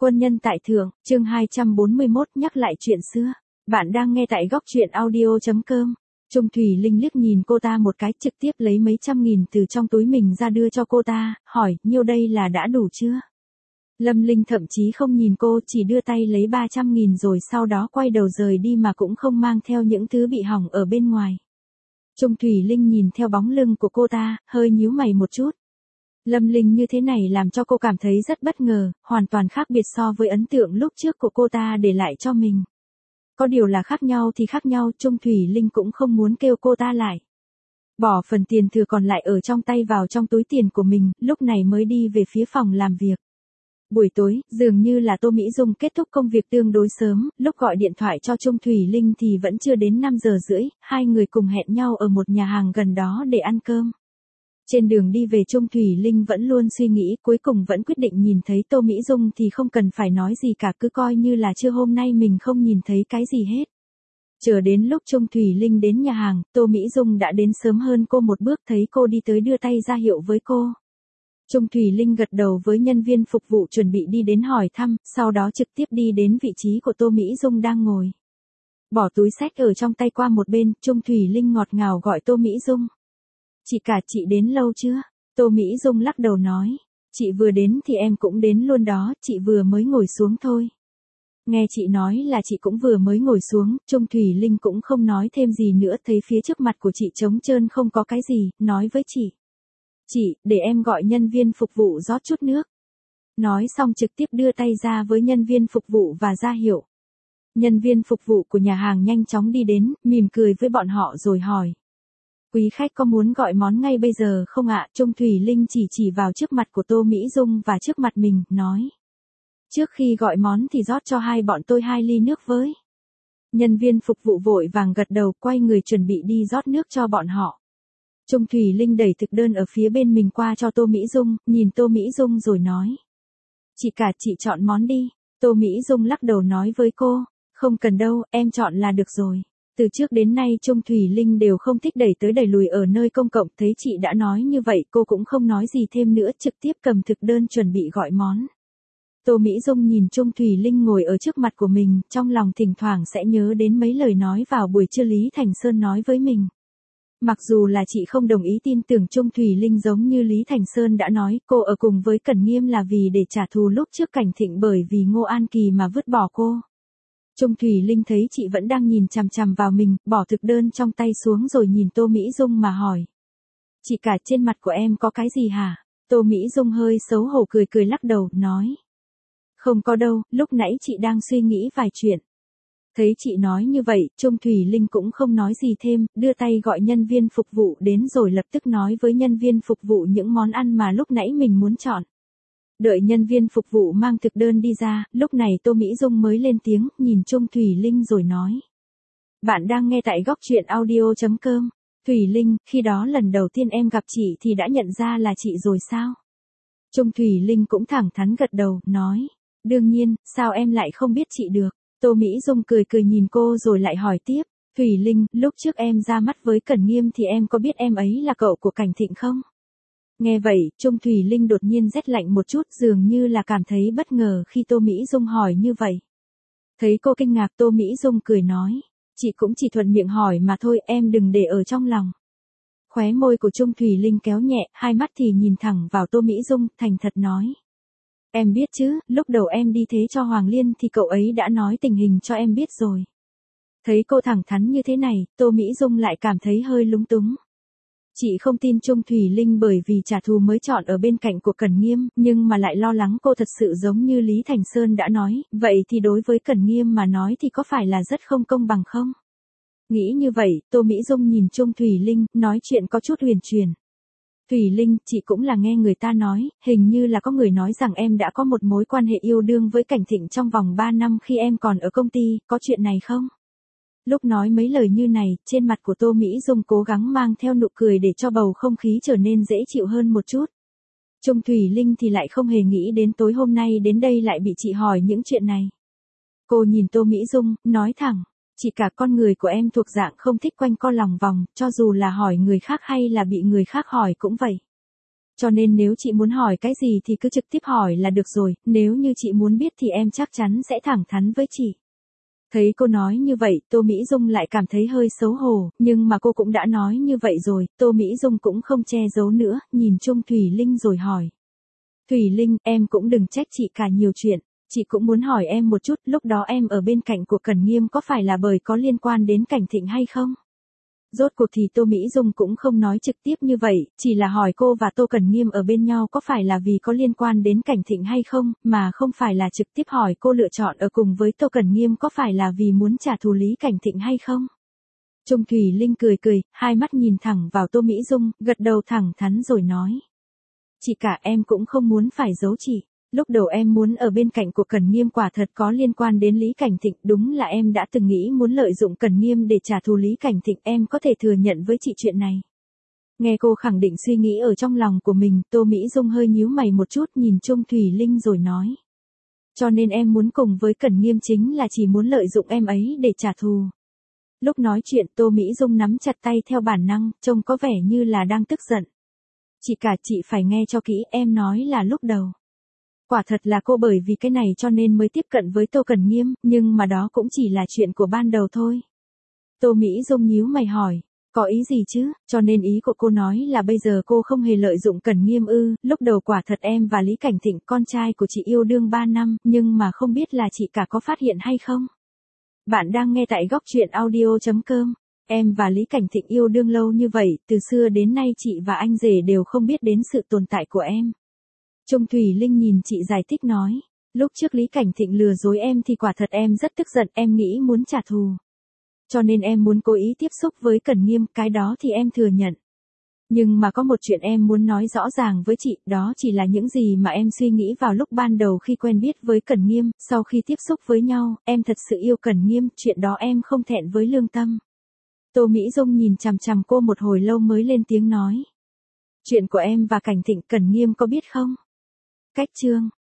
Quân nhân tại thượng, chương 241 nhắc lại chuyện xưa. Bạn đang nghe tại góc truyện audio.com. Trung Thủy Linh liếc nhìn cô ta một cái, trực tiếp lấy mấy trăm nghìn từ trong túi mình ra đưa cho cô ta, hỏi, nhiêu đây là đã đủ chưa? Lâm Linh thậm chí không nhìn cô, chỉ đưa tay lấy 300.000 rồi sau đó quay đầu rời đi mà cũng không mang theo những thứ bị hỏng ở bên ngoài. Trung Thủy Linh nhìn theo bóng lưng của cô ta, hơi nhíu mày một chút. Lâm Linh như thế này làm cho cô cảm thấy rất bất ngờ, hoàn toàn khác biệt so với ấn tượng lúc trước của cô ta để lại cho mình. Có điều là khác nhau thì khác nhau, Trung Thủy Linh cũng không muốn kêu cô ta lại. Bỏ phần tiền thừa còn lại ở trong tay vào trong túi tiền của mình, lúc này mới đi về phía phòng làm việc. Buổi tối, dường như là Tô Mỹ Dung kết thúc công việc tương đối sớm, lúc gọi điện thoại cho Trung Thủy Linh thì vẫn chưa đến 5 giờ rưỡi, hai người cùng hẹn nhau ở một nhà hàng gần đó để ăn cơm. Trên đường đi về Trung Thủy Linh vẫn luôn suy nghĩ, cuối cùng vẫn quyết định nhìn thấy Tô Mỹ Dung thì không cần phải nói gì cả, cứ coi như là trưa hôm nay mình không nhìn thấy cái gì hết. Chờ đến lúc Trung Thủy Linh đến nhà hàng, Tô Mỹ Dung đã đến sớm hơn cô một bước, thấy cô đi tới đưa tay ra hiệu với cô. Trung Thủy Linh gật đầu với nhân viên phục vụ chuẩn bị đi đến hỏi thăm, sau đó trực tiếp đi đến vị trí của Tô Mỹ Dung đang ngồi. Bỏ túi xách ở trong tay qua một bên, Trung Thủy Linh ngọt ngào gọi Tô Mỹ Dung. Chị cả, chị đến lâu chưa? Tô Mỹ Dung lắc đầu nói. Chị vừa đến thì em cũng đến luôn đó, chị vừa mới ngồi xuống thôi. Nghe chị nói là chị cũng vừa mới ngồi xuống, Trung Thủy Linh cũng không nói thêm gì nữa, thấy phía trước mặt của chị trống trơn không có cái gì, nói với chị. Chị, để em gọi nhân viên phục vụ rót chút nước. Nói xong trực tiếp đưa tay ra với nhân viên phục vụ và ra hiệu. Nhân viên phục vụ của nhà hàng nhanh chóng đi đến, mỉm cười với bọn họ rồi hỏi. Quý khách có muốn gọi món ngay bây giờ không ạ? Trung Thủy Linh chỉ vào trước mặt của Tô Mỹ Dung và trước mặt mình, nói. Trước khi gọi món thì rót cho bọn tôi 2 ly nước với. Nhân viên phục vụ vội vàng gật đầu, quay người chuẩn bị đi rót nước cho bọn họ. Trung Thủy Linh đẩy thực đơn ở phía bên mình qua cho Tô Mỹ Dung, nhìn Tô Mỹ Dung rồi nói. Chị cả, chị chọn món đi. Tô Mỹ Dung lắc đầu nói với cô. Không cần đâu, em chọn là được rồi. Từ trước đến nay Trung Thủy Linh đều không thích đẩy tới đẩy lùi ở nơi công cộng, thấy chị đã nói như vậy cô cũng không nói gì thêm nữa, trực tiếp cầm thực đơn chuẩn bị gọi món. Tô Mỹ Dung nhìn Trung Thủy Linh ngồi ở trước mặt của mình, trong lòng thỉnh thoảng sẽ nhớ đến mấy lời nói vào buổi trưa Lý Thành Sơn nói với mình. Mặc dù là chị không đồng ý tin tưởng Trung Thủy Linh giống như Lý Thành Sơn đã nói, cô ở cùng với Cẩn Nghiêm là vì để trả thù lúc trước Cảnh Thịnh bởi vì Ngô An Kỳ mà vứt bỏ cô. Trung Thủy Linh thấy chị vẫn đang nhìn chằm chằm vào mình, bỏ thực đơn trong tay xuống rồi nhìn Tô Mỹ Dung mà hỏi. Chị cả, trên mặt của em có cái gì hả? Tô Mỹ Dung hơi xấu hổ cười lắc đầu, nói. Không có đâu, lúc nãy chị đang suy nghĩ vài chuyện. Thấy chị nói như vậy, Trung Thủy Linh cũng không nói gì thêm, đưa tay gọi nhân viên phục vụ đến rồi lập tức nói với nhân viên phục vụ những món ăn mà lúc nãy mình muốn chọn. Đợi nhân viên phục vụ mang thực đơn đi ra, lúc này Tô Mỹ Dung mới lên tiếng, nhìn Trung Thủy Linh rồi nói. Bạn đang nghe tại góc truyện audio.com. Thủy Linh, khi đó lần đầu tiên em gặp chị thì đã nhận ra là chị rồi sao? Trung Thủy Linh cũng thẳng thắn gật đầu, nói. Đương nhiên, sao em lại không biết chị được? Tô Mỹ Dung cười nhìn cô rồi lại hỏi tiếp. Thủy Linh, lúc trước em ra mắt với Cẩn Nghiêm thì em có biết em ấy là cậu của Cảnh Thịnh không? Nghe vậy, Trung Thủy Linh đột nhiên rét lạnh một chút, dường như là cảm thấy bất ngờ khi Tô Mỹ Dung hỏi như vậy. Thấy cô kinh ngạc, Tô Mỹ Dung cười nói. Chị cũng chỉ thuận miệng hỏi mà thôi, em đừng để ở trong lòng. Khóe môi của Trung Thủy Linh kéo nhẹ, hai mắt thì nhìn thẳng vào Tô Mỹ Dung, thành thật nói. Em biết chứ, lúc đầu em đi thế cho Hoàng Liên thì cậu ấy đã nói tình hình cho em biết rồi. Thấy cô thẳng thắn như thế này, Tô Mỹ Dung lại cảm thấy hơi lúng túng. Chị không tin Trung Thủy Linh bởi vì trả thù mới chọn ở bên cạnh của Cẩn Nghiêm, nhưng mà lại lo lắng cô thật sự giống như Lý Thành Sơn đã nói, vậy thì đối với Cẩn Nghiêm mà nói thì có phải là rất không công bằng không? Nghĩ như vậy, Tô Mỹ Dung nhìn Trung Thủy Linh, nói chuyện có chút huyền truyền. Thủy Linh, chị cũng là nghe người ta nói, hình như là có người nói rằng em đã có một mối quan hệ yêu đương với Cảnh Thịnh trong vòng 3 năm khi em còn ở công ty, có chuyện này không? Lúc nói mấy lời như này, trên mặt của Tô Mỹ Dung cố gắng mang theo nụ cười để cho bầu không khí trở nên dễ chịu hơn một chút. Trung Thủy Linh thì lại không hề nghĩ đến tối hôm nay đến đây lại bị chị hỏi những chuyện này. Cô nhìn Tô Mỹ Dung, nói thẳng, chị cả, con người của em thuộc dạng không thích quanh co lòng vòng, cho dù là hỏi người khác hay là bị người khác hỏi cũng vậy. Cho nên nếu chị muốn hỏi cái gì thì cứ trực tiếp hỏi là được rồi, nếu như chị muốn biết thì em chắc chắn sẽ thẳng thắn với chị. Thấy cô nói như vậy, Tô Mỹ Dung lại cảm thấy hơi xấu hổ, nhưng mà cô cũng đã nói như vậy rồi, Tô Mỹ Dung cũng không che giấu nữa, nhìn Trung Thủy Linh rồi hỏi. Thủy Linh, em cũng đừng trách chị cả nhiều chuyện, chị cũng muốn hỏi em một chút, lúc đó em ở bên cạnh của Cẩn Nghiêm có phải là bởi có liên quan đến Cảnh Thịnh hay không? Rốt cuộc thì Tô Mỹ Dung cũng không nói trực tiếp như vậy, chỉ là hỏi cô và Tô Cẩn Nghiêm ở bên nhau có phải là vì có liên quan đến Cảnh Thịnh hay không, mà không phải là trực tiếp hỏi cô lựa chọn ở cùng với Tô Cẩn Nghiêm có phải là vì muốn trả thù Lý Cảnh Thịnh hay không. Trung Thủy Linh cười cười, hai mắt nhìn thẳng vào Tô Mỹ Dung, gật đầu thẳng thắn rồi nói. Chị cả em cũng không muốn phải giấu chị. Lúc đầu em muốn ở bên cạnh của Cẩn Nghiêm quả thật có liên quan đến Lý Cảnh Thịnh, đúng là em đã từng nghĩ muốn lợi dụng Cẩn Nghiêm để trả thù Lý Cảnh Thịnh, em có thể thừa nhận với chị chuyện này. Nghe cô khẳng định suy nghĩ ở trong lòng của mình, Tô Mỹ Dung hơi nhíu mày một chút nhìn Trung Thủy Linh rồi nói. Cho nên em muốn cùng với Cẩn Nghiêm chính là chỉ muốn lợi dụng em ấy để trả thù. Lúc nói chuyện Tô Mỹ Dung nắm chặt tay theo bản năng, trông có vẻ như là đang tức giận. Chị cả chị phải nghe cho kỹ, em nói là lúc đầu. Quả thật là cô bởi vì cái này cho nên mới tiếp cận với Tô Cẩn Nghiêm, nhưng mà đó cũng chỉ là chuyện của ban đầu thôi. Tô Mỹ Dung nhíu mày hỏi, có ý gì chứ, cho nên ý của cô nói là bây giờ cô không hề lợi dụng Cẩn Nghiêm ư, lúc đầu quả thật em và Lý Cảnh Thịnh con trai của chị yêu đương 3 năm, nhưng mà không biết là chị cả có phát hiện hay không. Bạn đang nghe tại góc truyện audio.com. Em và Lý Cảnh Thịnh yêu đương lâu như vậy, từ xưa đến nay chị và anh rể đều không biết đến sự tồn tại của em. Trung Thủy Linh nhìn chị giải thích nói, lúc trước Lý Cảnh Thịnh lừa dối em thì quả thật em rất tức giận, em nghĩ muốn trả thù. Cho nên em muốn cố ý tiếp xúc với Cẩn Nghiêm, cái đó thì em thừa nhận. Nhưng mà có một chuyện em muốn nói rõ ràng với chị, đó chỉ là những gì mà em suy nghĩ vào lúc ban đầu khi quen biết với Cẩn Nghiêm, sau khi tiếp xúc với nhau, em thật sự yêu Cẩn Nghiêm, chuyện đó em không thẹn với lương tâm. Tô Mỹ Dung nhìn chằm chằm cô một hồi lâu mới lên tiếng nói. Chuyện của em và Cảnh Thịnh Cẩn Nghiêm có biết không? Cách chương